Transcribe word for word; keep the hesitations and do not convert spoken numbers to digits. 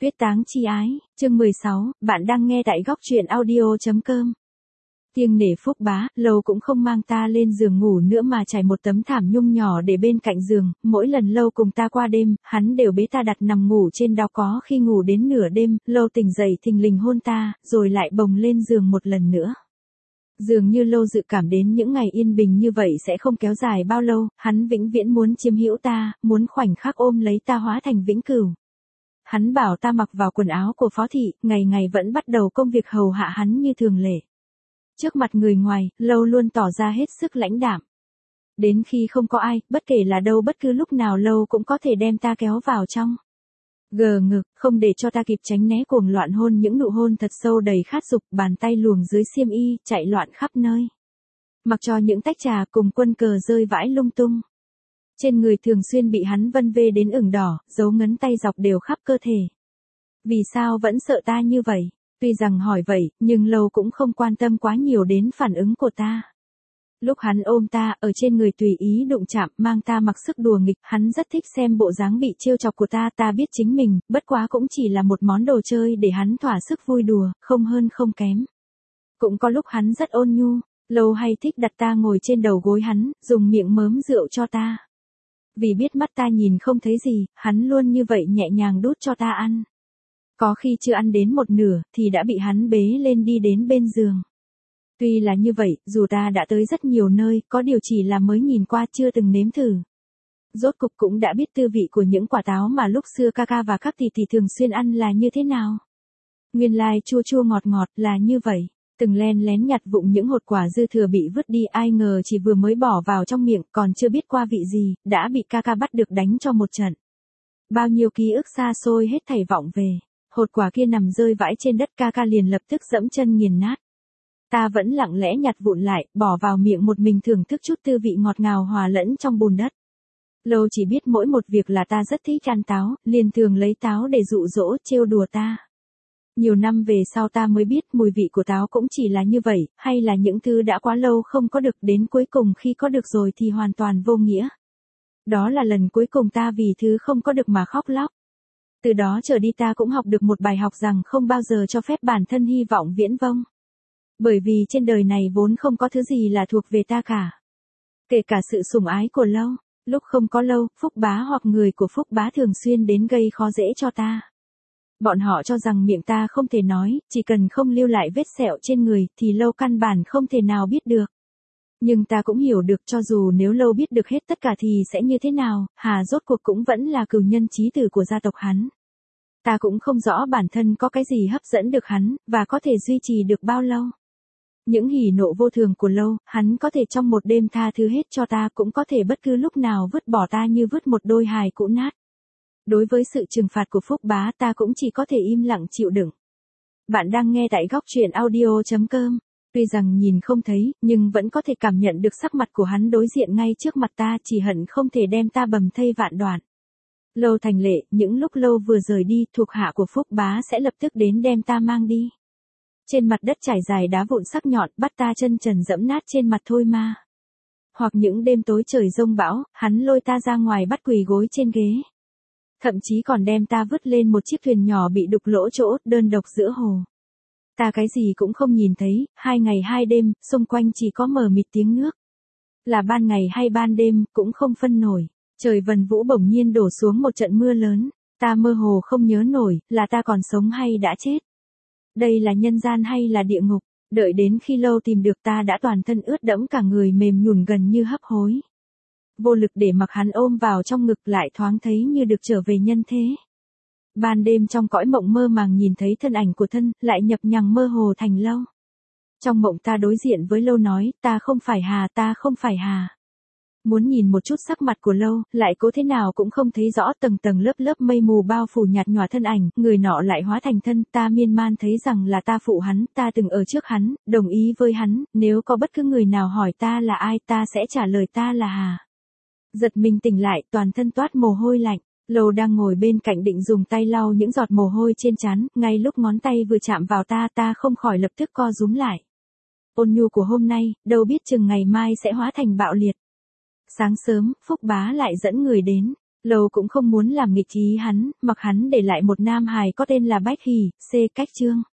Tuyết táng chi ái, chương mười sáu, bạn đang nghe tại góc truyện audio.com. Kiêng nể Phúc Bá, Lâu cũng không mang ta lên giường ngủ nữa mà trải một tấm thảm nhung nhỏ để bên cạnh giường, mỗi lần Lâu cùng ta qua đêm, hắn đều bế ta đặt nằm ngủ trên đó, có khi ngủ đến nửa đêm, Lâu tỉnh dậy thình lình hôn ta, rồi lại bồng lên giường một lần nữa. Dường như Lâu dự cảm đến những ngày yên bình như vậy sẽ không kéo dài bao lâu, hắn vĩnh viễn muốn chiếm hữu ta, muốn khoảnh khắc ôm lấy ta hóa thành vĩnh cửu. Hắn bảo ta mặc vào quần áo của phó thị, ngày ngày vẫn bắt đầu công việc hầu hạ hắn như thường lệ. Trước mặt người ngoài, Lâu luôn tỏ ra hết sức lãnh đạm. Đến khi không có ai, bất kể là đâu bất cứ lúc nào Lâu cũng có thể đem ta kéo vào trong. Gờ ngực, không để cho ta kịp tránh né, cuồng loạn hôn những nụ hôn thật sâu đầy khát dục, bàn tay luồng dưới xiêm y, chạy loạn khắp nơi. Mặc cho những tách trà cùng quân cờ rơi vãi lung tung. Trên người thường xuyên bị hắn vân vê đến ửng đỏ, dấu ngấn tay dọc đều khắp cơ thể. Vì sao vẫn sợ ta như vậy? Tuy rằng hỏi vậy, nhưng Lâu cũng không quan tâm quá nhiều đến phản ứng của ta. Lúc hắn ôm ta, ở trên người tùy ý đụng chạm, mang ta mặc sức đùa nghịch, hắn rất thích xem bộ dáng bị trêu chọc của ta, ta biết chính mình, bất quá cũng chỉ là một món đồ chơi để hắn thỏa sức vui đùa, không hơn không kém. Cũng có lúc hắn rất ôn nhu, Lâu hay thích đặt ta ngồi trên đầu gối hắn, dùng miệng mớm rượu cho ta. Vì biết mắt ta nhìn không thấy gì, hắn luôn như vậy nhẹ nhàng đút cho ta ăn. Có khi chưa ăn đến một nửa, thì đã bị hắn bế lên đi đến bên giường. Tuy là như vậy, dù ta đã tới rất nhiều nơi, có điều chỉ là mới nhìn qua chưa từng nếm thử. Rốt cục cũng đã biết tư vị của những quả táo mà lúc xưa ca ca và các tỷ tỷ thường xuyên ăn là như thế nào. Nguyên lai chua chua ngọt ngọt là như vậy. Từng len lén nhặt vụng những hột quả dư thừa bị vứt đi, ai ngờ chỉ vừa mới bỏ vào trong miệng, còn chưa biết qua vị gì, đã bị ca ca bắt được đánh cho một trận. Bao nhiêu ký ức xa xôi hết thảy vọng về. Hột quả kia nằm rơi vãi trên đất, ca ca liền lập tức dẫm chân nghiền nát. Ta vẫn lặng lẽ nhặt vụn lại, bỏ vào miệng một mình thưởng thức chút tư vị ngọt ngào hòa lẫn trong bùn đất. Lâu chỉ biết mỗi một việc là ta rất thích ăn táo, liền thường lấy táo để dụ dỗ, trêu đùa ta. Nhiều năm về sau ta mới biết mùi vị của táo cũng chỉ là như vậy, hay là những thứ đã quá lâu không có được, đến cuối cùng khi có được rồi thì hoàn toàn vô nghĩa. Đó là lần cuối cùng ta vì thứ không có được mà khóc lóc. Từ đó trở đi ta cũng học được một bài học rằng không bao giờ cho phép bản thân hy vọng viễn vông. Bởi vì trên đời này vốn không có thứ gì là thuộc về ta cả. Kể cả sự sủng ái của Lâu, lúc không có Lâu, Phúc Bá hoặc người của Phúc Bá thường xuyên đến gây khó dễ cho ta. Bọn họ cho rằng miệng ta không thể nói, chỉ cần không lưu lại vết sẹo trên người thì Lâu căn bản không thể nào biết được. Nhưng ta cũng hiểu được, cho dù nếu Lâu biết được hết tất cả thì sẽ như thế nào, Hà rốt cuộc cũng vẫn là cửu nhân chí tử của gia tộc hắn. Ta cũng không rõ bản thân có cái gì hấp dẫn được hắn, và có thể duy trì được bao lâu. Những hỉ nộ vô thường của Lâu, hắn có thể trong một đêm tha thứ hết cho ta, cũng có thể bất cứ lúc nào vứt bỏ ta như vứt một đôi hài cũ nát. Đối với sự trừng phạt của Phúc Bá ta cũng chỉ có thể im lặng chịu đựng. Bạn đang nghe tại góc truyện audio.com. Tuy rằng nhìn không thấy, nhưng vẫn có thể cảm nhận được sắc mặt của hắn đối diện ngay trước mặt ta, chỉ hận không thể đem ta bầm thây vạn đoạn. Lâu thành lệ, những lúc Lâu vừa rời đi, thuộc hạ của Phúc Bá sẽ lập tức đến đem ta mang đi. Trên mặt đất trải dài đá vụn sắc nhọn, bắt ta chân trần dẫm nát trên mặt thôi ma. Hoặc những đêm tối trời giông bão, hắn lôi ta ra ngoài bắt quỳ gối trên ghế. Thậm chí còn đem ta vứt lên một chiếc thuyền nhỏ bị đục lỗ chỗ, đơn độc giữa hồ. Ta cái gì cũng không nhìn thấy, hai ngày hai đêm, xung quanh chỉ có mờ mịt tiếng nước. Là ban ngày hay ban đêm, cũng không phân nổi. Trời vần vũ bỗng nhiên đổ xuống một trận mưa lớn, ta mơ hồ không nhớ nổi, là ta còn sống hay đã chết. Đây là nhân gian hay là địa ngục, đợi đến khi Lâu tìm được ta đã toàn thân ướt đẫm, cả người mềm nhũn gần như hấp hối. Vô lực để mặc hắn ôm vào trong ngực, lại thoáng thấy như được trở về nhân thế. Ban đêm trong cõi mộng mơ màng nhìn thấy thân ảnh của thân, lại nhập nhằng mơ hồ thành Lâu. Trong mộng ta đối diện với Lâu nói, ta không phải Hà, ta không phải Hà. Muốn nhìn một chút sắc mặt của Lâu, lại cố thế nào cũng không thấy rõ, tầng tầng lớp lớp mây mù bao phủ nhạt nhòa thân ảnh, người nọ lại hóa thành thân, ta miên man thấy rằng là ta phụ hắn, ta từng ở trước hắn, đồng ý với hắn, nếu có bất cứ người nào hỏi ta là ai, ta sẽ trả lời ta là Hà. Giật mình tỉnh lại, toàn thân toát mồ hôi lạnh. Lâu đang ngồi bên cạnh định dùng tay lau những giọt mồ hôi trên trán, ngay lúc ngón tay vừa chạm vào ta, ta không khỏi lập tức co rúm lại. Ôn nhu của hôm nay, đâu biết chừng ngày mai sẽ hóa thành bạo liệt. Sáng sớm, Phúc Bá lại dẫn người đến. Lầu cũng không muốn làm nghịch ý hắn, mặc hắn để lại một nam hài có tên là Bách Hỉ, C cách chương.